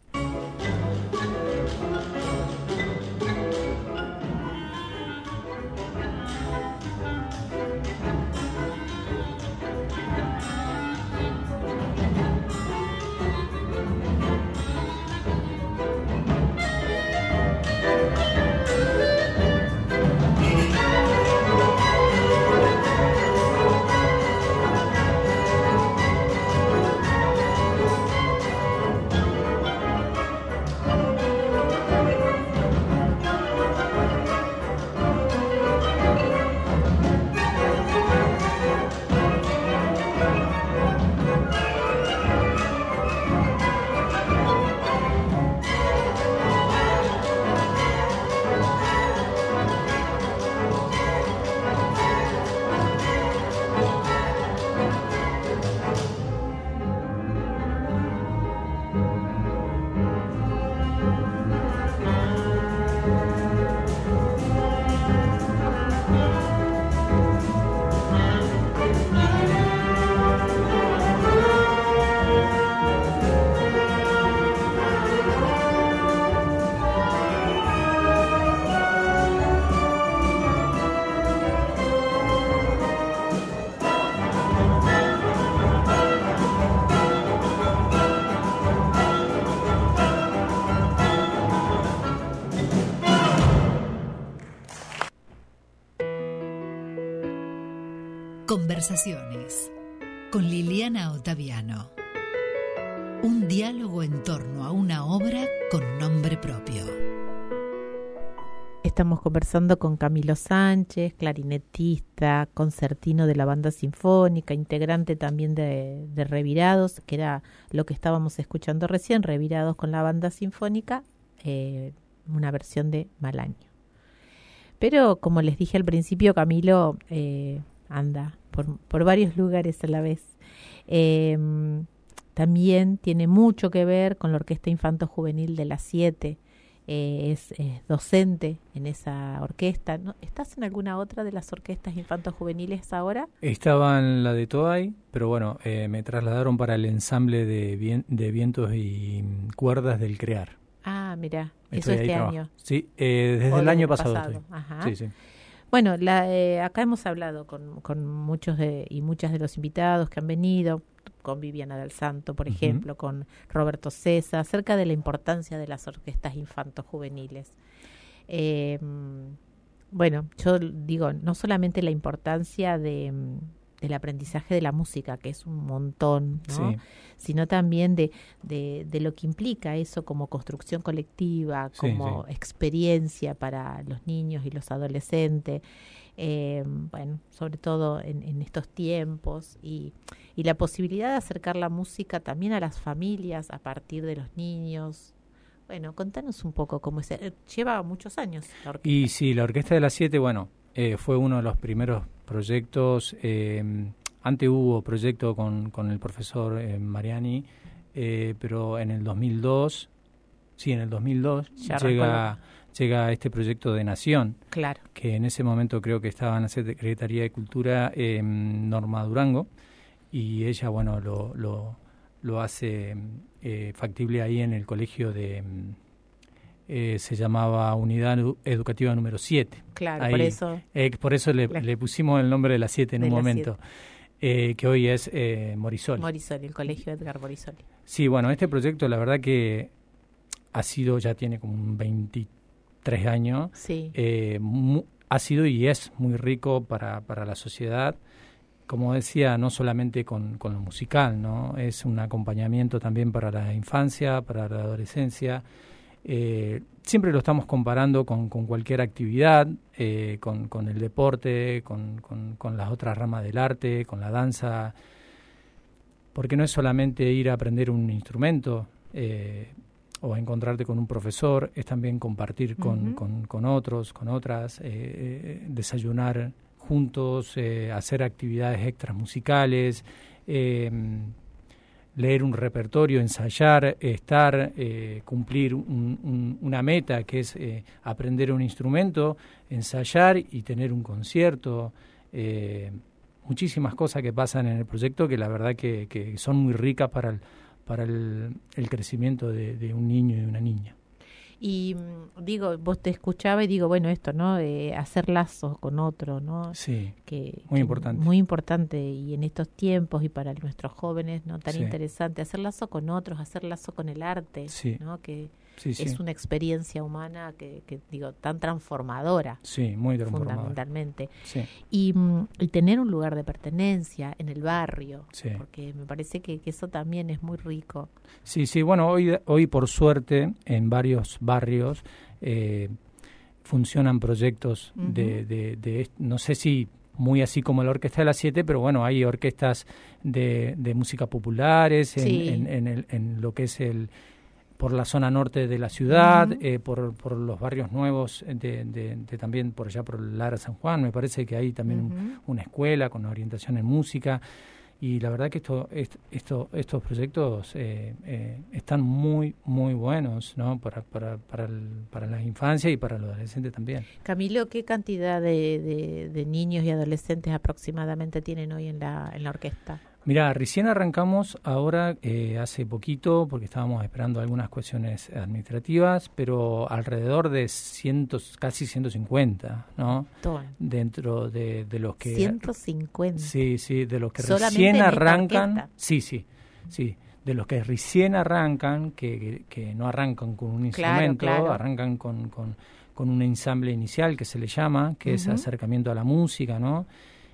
Conversaciones con Liliana Ottaviano. Un diálogo en torno a una obra con nombre propio. Estamos conversando con Camilo Sánchez, clarinetista, concertino de la Banda Sinfónica, integrante también de, de Revirados, que era lo que estábamos escuchando recién, Revirados con la Banda Sinfónica, eh, una versión de Malaño. Pero como les dije al principio, Camilo eh, anda por, por varios lugares a la vez. Eh, también tiene mucho que ver con la Orquesta Infanto Juvenil de las Siete, eh, es, es docente en esa orquesta. ¿No? ¿Estás en alguna otra de las orquestas infanto-juveniles ahora? Estaba en la de Toay, pero bueno, eh, me trasladaron para el ensamble de, vien- de vientos y cuerdas del CREAR. Ah, mira, Estoy eso este ahí año. Sí, eh, desde O el del año año pasado. pasado. estoy. Ajá. Sí, sí. Bueno, la, eh, acá hemos hablado con, con muchos de, y muchas de los invitados que han venido, con Viviana del Santo, por Ujú. ejemplo, con Roberto César, acerca de la importancia de las orquestas infanto-juveniles. Eh, bueno, yo digo, no solamente la importancia de, del aprendizaje de la música, que es un montón, ¿no? Sí. Sino también de, de, de lo que implica eso como construcción colectiva, Sí, como sí. experiencia para los niños y los adolescentes, eh, bueno, sobre todo en, en estos tiempos, y, y la posibilidad de acercar la música también a las familias a partir de los niños. Bueno, contanos un poco cómo es. eh, Lleva muchos años la orquesta. Y sí, la Orquesta de las Siete, bueno, eh, fue uno de los primeros proyectos. Eh, antes hubo proyecto con, con el profesor eh, Mariani, eh, pero en el dos mil dos, sí, en el dos mil dos Ya llega, arrancó llega este proyecto de Nación, Claro. que en ese momento creo que estaba en la Secretaría de Cultura, eh, Norma Durango, y ella, bueno, lo, lo, lo hace eh, factible ahí en el colegio de... Eh, se llamaba Unidad Edu- Educativa número siete. Claro, Ahí, por eso. Eh, por eso le, Claro. le pusimos el nombre de la siete en De un la momento, eh, que hoy es eh, Morisoli. Morisoli, el colegio Edgar Morisoli. Sí, bueno, este proyecto la verdad que ha sido, ya tiene como un veintitrés años, Sí. eh, mu- ha sido y es muy rico para, para la sociedad. Como decía, no solamente con, con lo musical, ¿no? Es un acompañamiento también para la infancia, para la adolescencia. Eh, siempre lo estamos comparando con, con cualquier actividad, eh, con, con el deporte, con, con, con las otras ramas del arte, con la danza, porque no es solamente ir a aprender un instrumento eh, o encontrarte con un profesor, es también compartir con, Ujú. con, con otros, con otras, eh, eh, desayunar juntos, eh, hacer actividades extras musicales, eh, leer un repertorio, ensayar, estar, eh, cumplir un, un, una meta que es eh, aprender un instrumento, ensayar y tener un concierto. Eh, muchísimas cosas que pasan en el proyecto que la verdad que, que son muy ricas para el, para el, el crecimiento de, de un niño y una niña. Y mm, digo, vos te escuchaba y digo, bueno, esto, ¿no? Eh, hacer lazos con otro, ¿no? Sí, Que, muy que importante. Muy importante, y en estos tiempos y para nuestros jóvenes, ¿no? Tan Sí. interesante, hacer lazo con otros, hacer lazo con el arte, Sí. ¿no? Que sí, sí. es una experiencia humana que, que, digo, tan transformadora, Sí, muy transformador. fundamentalmente. Sí, Y, mm, y tener un lugar de pertenencia en el barrio, sí. porque me parece que, que eso también es muy rico. Sí, sí, bueno, hoy, hoy por suerte en varios barrios eh, funcionan proyectos Ujú. de, de, de, no sé si muy así como la Orquesta de las Siete, pero bueno, hay orquestas de, de música populares en, Sí. en, en, el, en lo que es el por la zona norte de la ciudad, Ujú. eh, por, por los barrios nuevos, de, de, de también por allá por Lara San Juan, me parece que hay también un- Ujú. una escuela con orientación en música. Y la verdad que esto, est- esto, estos proyectos eh, eh, están muy, muy buenos, ¿no? Para, para, para, el, para la infancia y para los adolescentes también. Camilo, ¿qué cantidad de, de, de niños y adolescentes aproximadamente tienen hoy en la, en la orquesta? Mira, recién arrancamos ahora, eh, hace poquito, porque estábamos esperando algunas cuestiones administrativas, pero alrededor de cientos, casi ciento cincuenta, ¿no? Ton. Dentro de, de los que... ciento cincuenta. Sí, sí, de los que Solamente recién en esta arrancan. orquesta. Sí, sí, sí. De los que recién arrancan, que, que, que no arrancan con un Claro, instrumento, claro. arrancan con, con, con un ensamble inicial que se le llama, que es Ujú. acercamiento a la música, ¿no?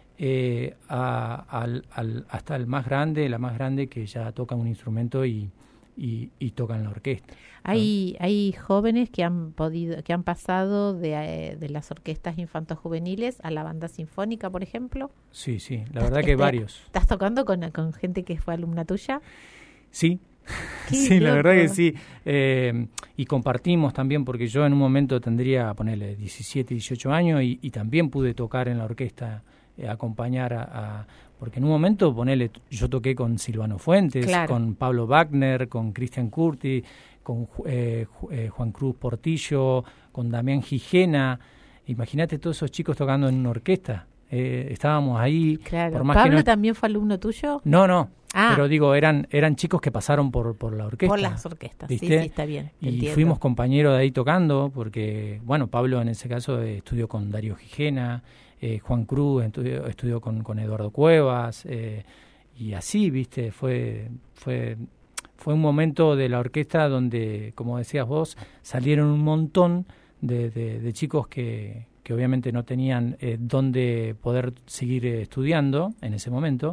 Eh, a- al, al- hasta el más grande, la más grande que ya toca un instrumento y, y, y toca en la orquesta. Hay, hay jóvenes que han podido, que han pasado de, eh, de las orquestas infantojuveniles a la banda sinfónica, por ejemplo. Sí, sí, la verdad que Este, varios. ¿Estás tocando con, con gente que fue alumna tuya? Sí, Qué sí, la verdad que loco. sí. Eh, y compartimos también, porque yo en un momento tendría, ponerle diecisiete, dieciocho años y, y también pude tocar en la orquesta, eh, acompañar a, a... Porque en un momento, ponele, yo toqué con Silvano Fuentes, Claro. con Pablo Wagner, con Christian Curti, con eh, eh, Juan Cruz Portillo, con Damián Gijena. Imagínate todos esos chicos tocando en una orquesta. Eh, estábamos ahí. Claro. Por más ¿Pablo que no... también fue alumno tuyo? No, no. Ah. Pero digo, eran eran chicos que pasaron por, por la orquesta. Por las orquestas, ¿viste? sí, sí, está bien. Y entiendo. fuimos compañeros de ahí tocando, porque, bueno, Pablo en ese caso eh, estudió con Darío Gijena, eh, Juan Cruz estudió, estudió con, con Eduardo Cuevas, eh, y así, ¿viste? Fue, fue, fue un momento de la orquesta donde, como decías vos, salieron un montón de, de, de chicos que, que obviamente no tenían eh, dónde poder seguir eh, estudiando en ese momento.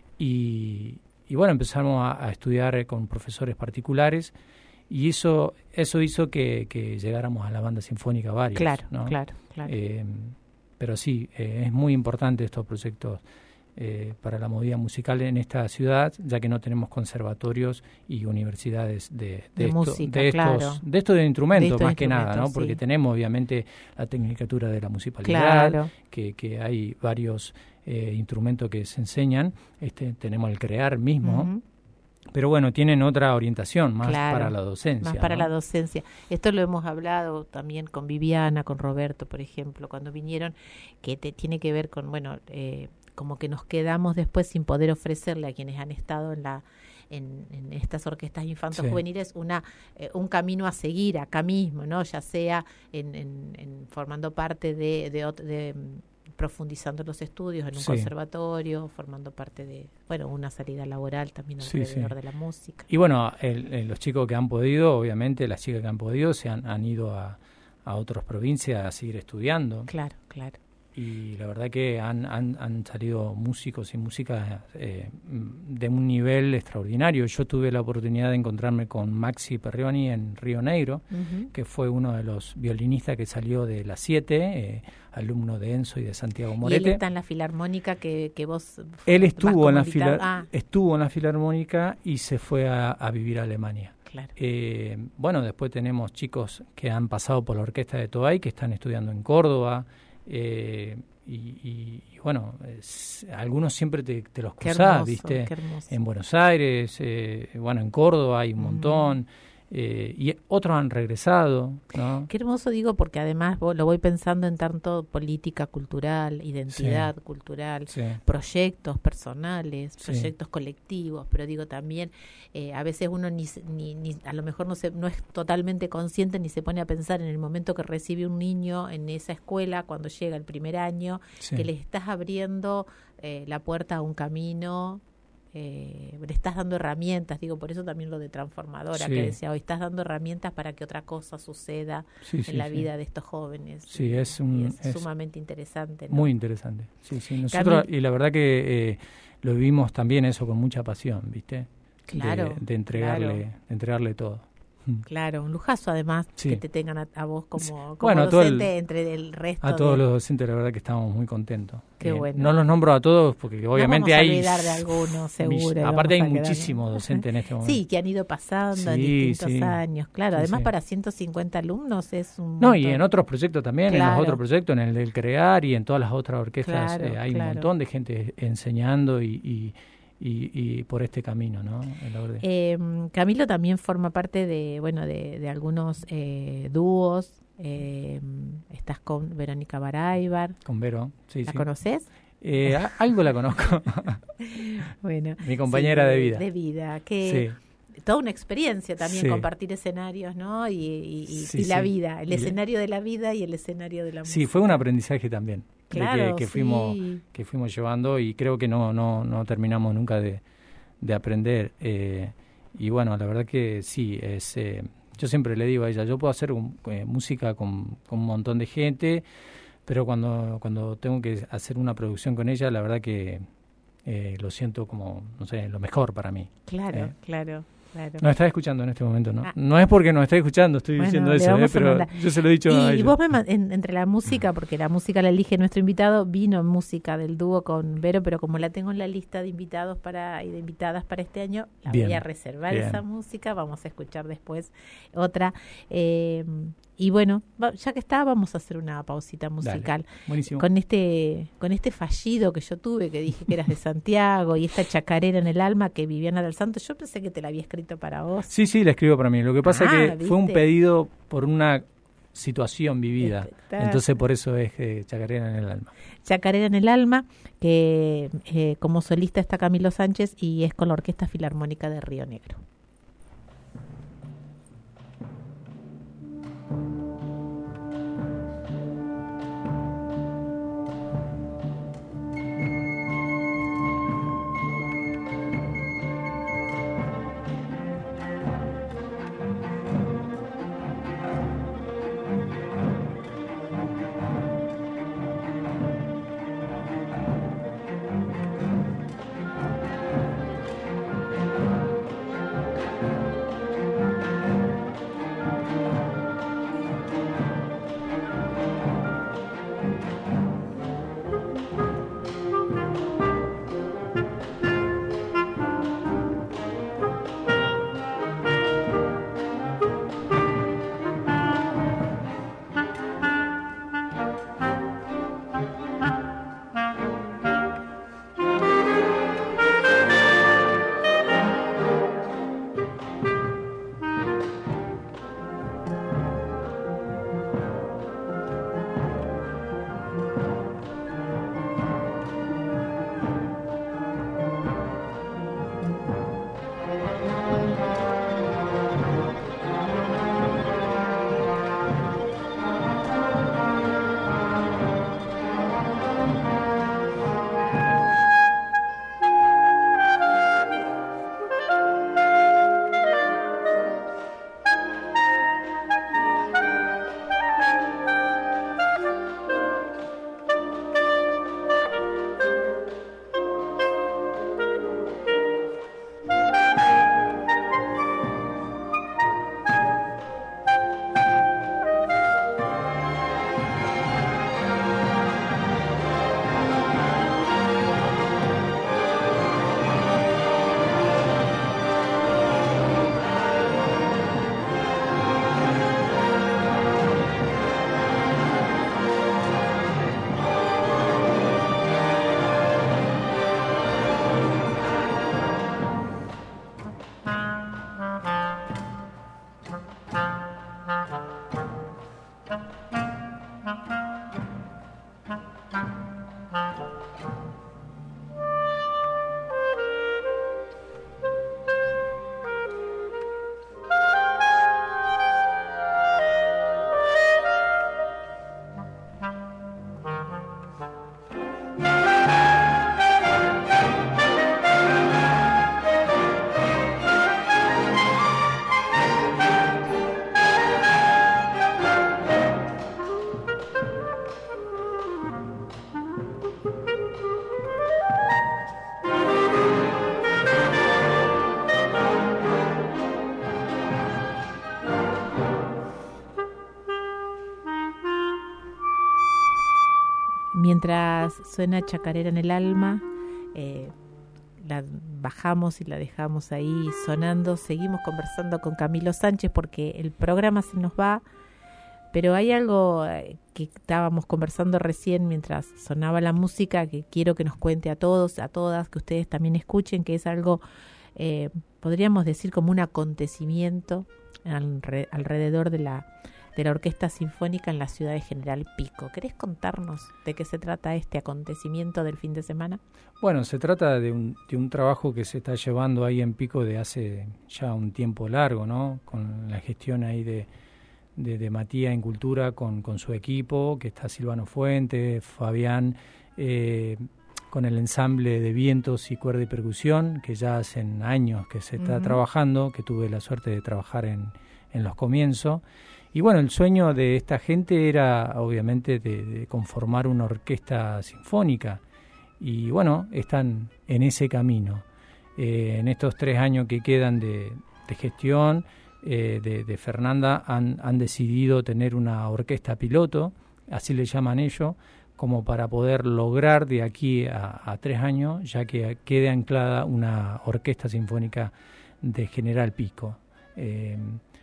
Y, y bueno, empezamos a, a estudiar con profesores particulares y eso eso hizo que, que llegáramos a la banda sinfónica varios. Claro, ¿no? claro, claro. Eh, pero sí, eh, es muy importante estos proyectos eh, para la movida musical en esta ciudad, ya que no tenemos conservatorios y universidades de, de, de esto, música, de estos claro. de estos de instrumentos, de estos más que nada, ¿no? sí. Porque tenemos obviamente la tecnicatura de la municipalidad, claro. que, que hay varios eh, instrumentos que se enseñan, este tenemos el crear mismo, uh-huh. pero bueno, tienen otra orientación, más claro, para la docencia. Más para ¿no? la docencia. Esto lo hemos hablado también con Viviana, con Roberto, por ejemplo, cuando vinieron, que te, tiene que ver con, bueno, eh, como que nos quedamos después sin poder ofrecerle a quienes han estado en la en, en estas orquestas infantos sí. juveniles una eh, un camino a seguir acá mismo, ¿no? Ya sea en, en, en formando parte de, de, de, de profundizando los estudios en un sí. conservatorio, formando parte de, bueno, una salida laboral también alrededor sí, sí. de la música. Y bueno, el, el, los chicos que han podido, obviamente las chicas que han podido, se han, han ido a, a otras provincias a seguir estudiando. Claro, claro. Y la verdad que han, han, han salido músicos y músicas eh, de un nivel extraordinario. Yo tuve la oportunidad de encontrarme con Maxi Perrioni en Río Negro, uh-huh. que fue uno de los violinistas que salió de la siete, eh, alumno de Enzo y de Santiago Morete. ¿Y él está en la filarmónica que, que vos Él estuvo en la, fila, ah. estuvo en la filarmónica y se fue a, a vivir a Alemania. Claro. Eh, bueno, después tenemos chicos que han pasado por la orquesta de Toay, que están estudiando en Córdoba. Eh, y, y, y bueno, es, algunos siempre te, te los cruzás, ¿viste? En Buenos Aires, eh, bueno, en Córdoba hay un mm. montón, eh, y otros han regresado, ¿no? Qué hermoso, digo, porque además lo voy pensando en tanto política cultural, identidad sí. cultural, sí. proyectos personales, sí. proyectos colectivos, pero digo también, eh, a veces uno ni, ni, ni a lo mejor no se, no es totalmente consciente ni se pone a pensar en el momento que recibe un niño en esa escuela, cuando llega el primer año, sí. que le estás abriendo eh, la puerta a un camino. Eh, le estás dando herramientas, digo, por eso también lo de transformadora, sí. que decía hoy, estás dando herramientas para que otra cosa suceda sí, en sí, la sí. vida de estos jóvenes. Sí, es, un, es, es sumamente interesante, ¿no? Muy interesante. Sí, sí. Nosotros, y la verdad que eh, lo vivimos también eso con mucha pasión, ¿viste? Claro. De, de entregarle, claro. de entregarle todo. Claro, un lujazo además sí. que te tengan a, a vos como, como bueno, docente el, entre el resto. A todos de... los docentes la verdad que estamos muy contentos. Qué eh, bueno. No los nombro a todos porque obviamente no vamos hay... a olvidar de algunos, seguro. Aparte hay muchísimos docentes en este momento. Sí, que han ido pasando sí, en distintos sí. años. Claro, sí, además sí. para ciento cincuenta alumnos es un No, montón. y en otros proyectos también, claro. en los otros proyectos, en el del CREAR y en todas las otras orquestas claro, eh, hay claro. un montón de gente enseñando y... y Y, y por este camino, ¿no? Eh, Camilo también forma parte de, bueno, de, de algunos eh, dúos. Eh, estás con Verónica Baraybar. Con Vero, sí, ¿La sí. conoces? Eh, algo la conozco. Bueno, mi compañera sí, de vida. De vida, que sí. toda una experiencia también sí. compartir escenarios, ¿no? Y, y, y, sí, y la sí. vida, el y escenario de la vida y el escenario de la música. Sí, fue un aprendizaje también. Claro, de que, que sí. fuimos que fuimos llevando y creo que no no no terminamos nunca de, de aprender eh, y bueno, la verdad que sí es eh, yo siempre le digo a ella, yo puedo hacer un, eh, música con, con un montón de gente, pero cuando cuando tengo que hacer una producción con ella, la verdad que eh, lo siento como, no sé, lo mejor para mí. Claro, eh. claro. Claro. Nos está escuchando en este momento, ¿no? Ah. No es porque nos está escuchando, estoy bueno, diciendo eso, ¿eh? Pero yo se lo he dicho y, a ella. Y vos, me, en, entre la música, porque la música la elige nuestro invitado, vino música del dúo con Vero, pero como la tengo en la lista de invitados para y de invitadas para este año, la bien, voy a reservar bien. esa música, vamos a escuchar después otra. Eh, Y bueno, ya que está, vamos a hacer una pausita musical. Dale, buenísimo. Con este, con este fallido que yo tuve, que dije que eras de Santiago, y esta chacarera en el alma que Viviana del Santo, yo pensé que te la había escrito para vos. Sí, sí, la escribo para mí. Lo que pasa ah, es que ¿viste? fue un pedido por una situación vivida. Entonces por eso es eh, Chacarera en el alma. Chacarera en el alma, que eh, como solista está Camilo Sánchez y es con la Orquesta Filarmónica de Río Negro. Mientras suena Chacarera en el alma, eh, la bajamos y la dejamos ahí sonando. Seguimos conversando con Camilo Sánchez porque el programa se nos va, pero hay algo que estábamos conversando recién mientras sonaba la música que quiero que nos cuente a todos, a todas, que ustedes también escuchen, que es algo, eh, podríamos decir como un acontecimiento alre- alrededor de la de la Orquesta Sinfónica en la ciudad de General Pico. ¿Querés contarnos de qué se trata este acontecimiento del fin de semana? Bueno, se trata de un, de un trabajo que se está llevando ahí en Pico de hace ya un tiempo largo, ¿no? Con la gestión ahí de, de, de Matías en Cultura con, con su equipo, que está Silvano Fuentes, Fabián, eh, con el ensamble de vientos y cuerda y percusión, que ya hacen años que se está uh-huh. trabajando, que tuve la suerte de trabajar en, en los comienzos. Y bueno, el sueño de esta gente era obviamente de, de conformar una orquesta sinfónica y bueno, están en ese camino. Eh, en estos tres años que quedan de, de gestión eh, de, de Fernanda han, han decidido tener una orquesta piloto, así le llaman ellos, como para poder lograr de aquí a, a tres años, ya que quede anclada una orquesta sinfónica de General Pico. Eh,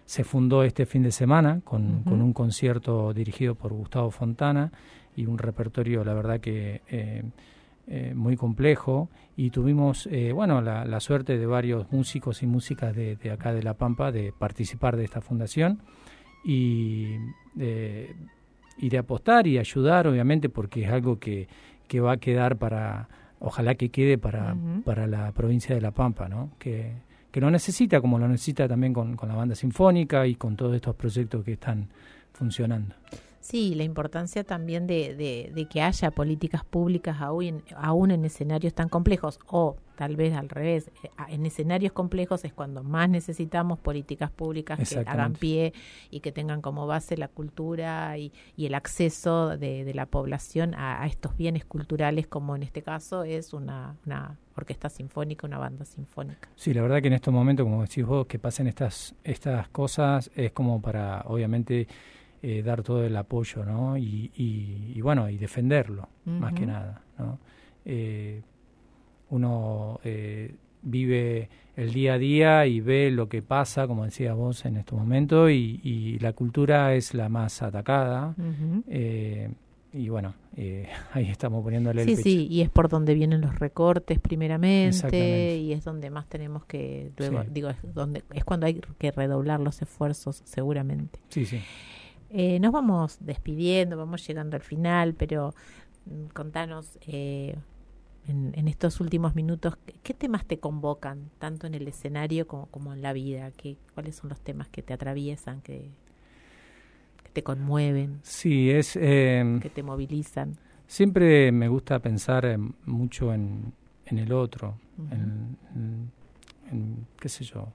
se fundó este fin de semana con, uh-huh. con un concierto dirigido por Gustavo Fontana y un repertorio, la verdad que eh, eh, muy complejo, y tuvimos eh, bueno la, la suerte de varios músicos y músicas de, de acá de La Pampa de participar de esta fundación y, eh, y de apostar y ayudar, obviamente, porque es algo que, que va a quedar para, ojalá que quede para, uh-huh. para la provincia de La Pampa, ¿no? Que, que lo necesita, como lo necesita también con, con la banda sinfónica y con todos estos proyectos que están funcionando. Sí, la importancia también de, de, de que haya políticas públicas aún, aún en escenarios tan complejos, o tal vez al revés, en escenarios complejos es cuando más necesitamos políticas públicas que hagan pie y que tengan como base la cultura y, y el acceso de, de la población a, a estos bienes culturales, como en este caso es una, una orquesta sinfónica, una banda sinfónica. Sí, la verdad que en estos momentos, como decís vos, que pasen estas, estas cosas es como para, obviamente, Eh, dar todo el apoyo, ¿no? Y, y, y bueno, y defenderlo, uh-huh. más que nada, ¿no? Eh, uno eh, vive el día a día y ve lo que pasa, como decías vos en estos momentos, y, y la cultura es la más atacada, uh-huh. eh, y bueno, eh, ahí estamos poniéndole sí, el pecho. Sí, y es por donde vienen los recortes primeramente, y es donde más tenemos que, luego, sí. digo, es, donde, es cuando hay que redoblar los esfuerzos, seguramente. Sí, sí. Eh, nos vamos despidiendo, vamos llegando al final, pero mm, contanos eh, en, en estos últimos minutos, ¿qué, ¿qué temas te convocan, tanto en el escenario como, como en la vida? ¿Qué, ¿Cuáles son los temas que te atraviesan, que, que te conmueven, sí, es, eh, que te movilizan? Siempre me gusta pensar eh, mucho en, en el otro, uh-huh. en, en, en, qué sé yo,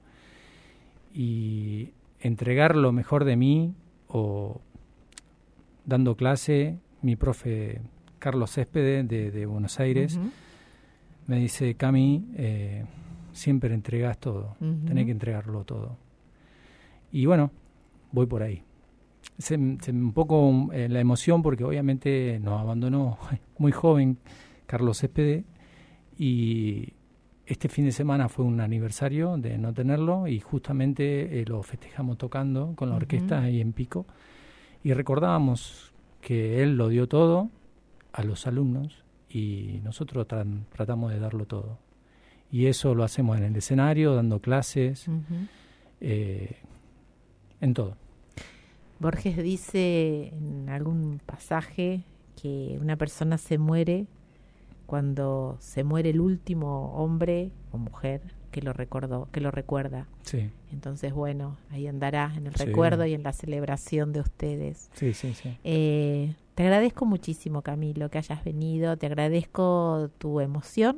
y entregar lo mejor de mí. O dando clase, mi profe Carlos Céspedes de, de Buenos Aires uh-huh. me dice, Cami, eh, siempre entregás todo, uh-huh. tenés que entregarlo todo. Y bueno, voy por ahí. Se, se, un poco eh, la emoción, porque obviamente nos abandonó muy joven Carlos Céspedes, y este fin de semana fue un aniversario de no tenerlo, y justamente eh, lo festejamos tocando con la orquesta uh-huh. ahí en Pico, y recordábamos que él lo dio todo a los alumnos y nosotros tra- tratamos de darlo todo, y eso lo hacemos en el escenario, dando clases, uh-huh. eh, en todo. Borges dice en algún pasaje que una persona se muere cuando se muere el último hombre o mujer que lo recordó, que lo recuerda. Sí. Entonces, bueno, ahí andará en el sí. recuerdo y en la celebración de ustedes. Sí, sí, sí. Eh, te agradezco muchísimo, Camilo, que hayas venido. Te agradezco tu emoción,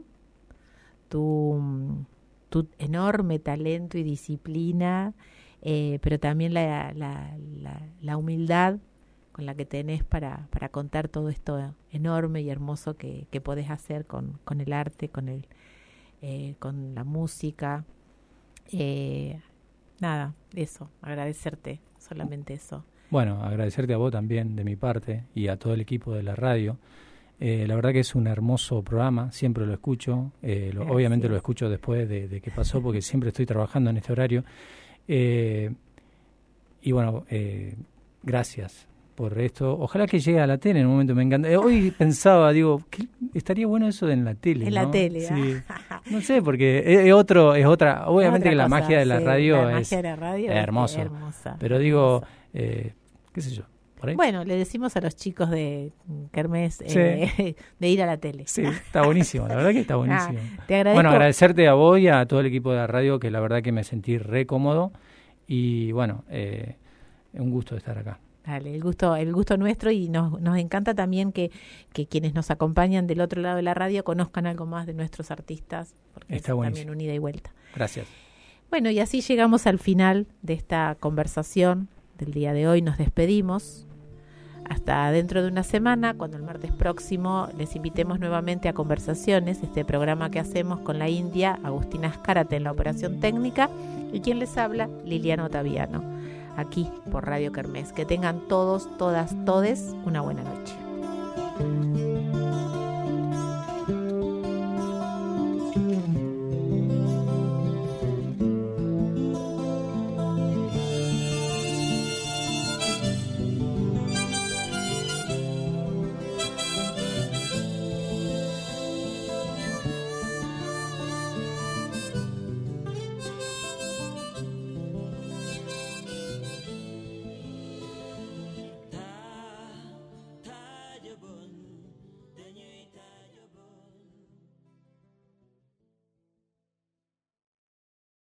tu, tu enorme talento y disciplina, eh, pero también la, la, la, la humildad con la que tenés para, para contar todo esto enorme y hermoso que, que podés hacer con, con el arte, con el eh, con la música. Eh, nada, eso, agradecerte, solamente eso. Bueno, agradecerte a vos también de mi parte y a todo el equipo de la radio. Eh, la verdad que es un hermoso programa, siempre lo escucho, eh, lo, obviamente lo escucho después de, de que pasó, porque siempre estoy trabajando en este horario. Eh, y bueno, eh, gracias por esto. Ojalá que llegue a la tele en un momento, me encanta. Eh, hoy pensaba, digo, ¿qué? Estaría bueno eso de en la tele, En ¿no? la tele, sí. No sé, porque es, es otro, es otra, obviamente otra que la cosa, magia de la sí, radio la es, magia de la radio es hermoso, es hermosa, pero digo, eh, qué sé yo, por ahí. Bueno, le decimos a los chicos de Kermés sí. eh, de ir a la tele. Sí, está buenísimo, la verdad que está buenísimo. Ah, te agradezco. Bueno, agradecerte a vos y a todo el equipo de la radio, que la verdad que me sentí re cómodo, y bueno, eh, un gusto estar acá. Dale, el gusto, el gusto nuestro, y nos, nos encanta también que, que quienes nos acompañan del otro lado de la radio conozcan algo más de nuestros artistas, porque está es buenísimo. También un ida y vuelta. Gracias. Bueno, y así llegamos al final de esta conversación del día de hoy. Nos despedimos hasta dentro de una semana, cuando el martes próximo les invitemos nuevamente a Conversaciones, este programa que hacemos con la India, Agustina Azcárate en la operación técnica, y quien les habla, Liliana Ottaviano, aquí por Radio Kermés. Que tengan todos, todas, todes una buena noche.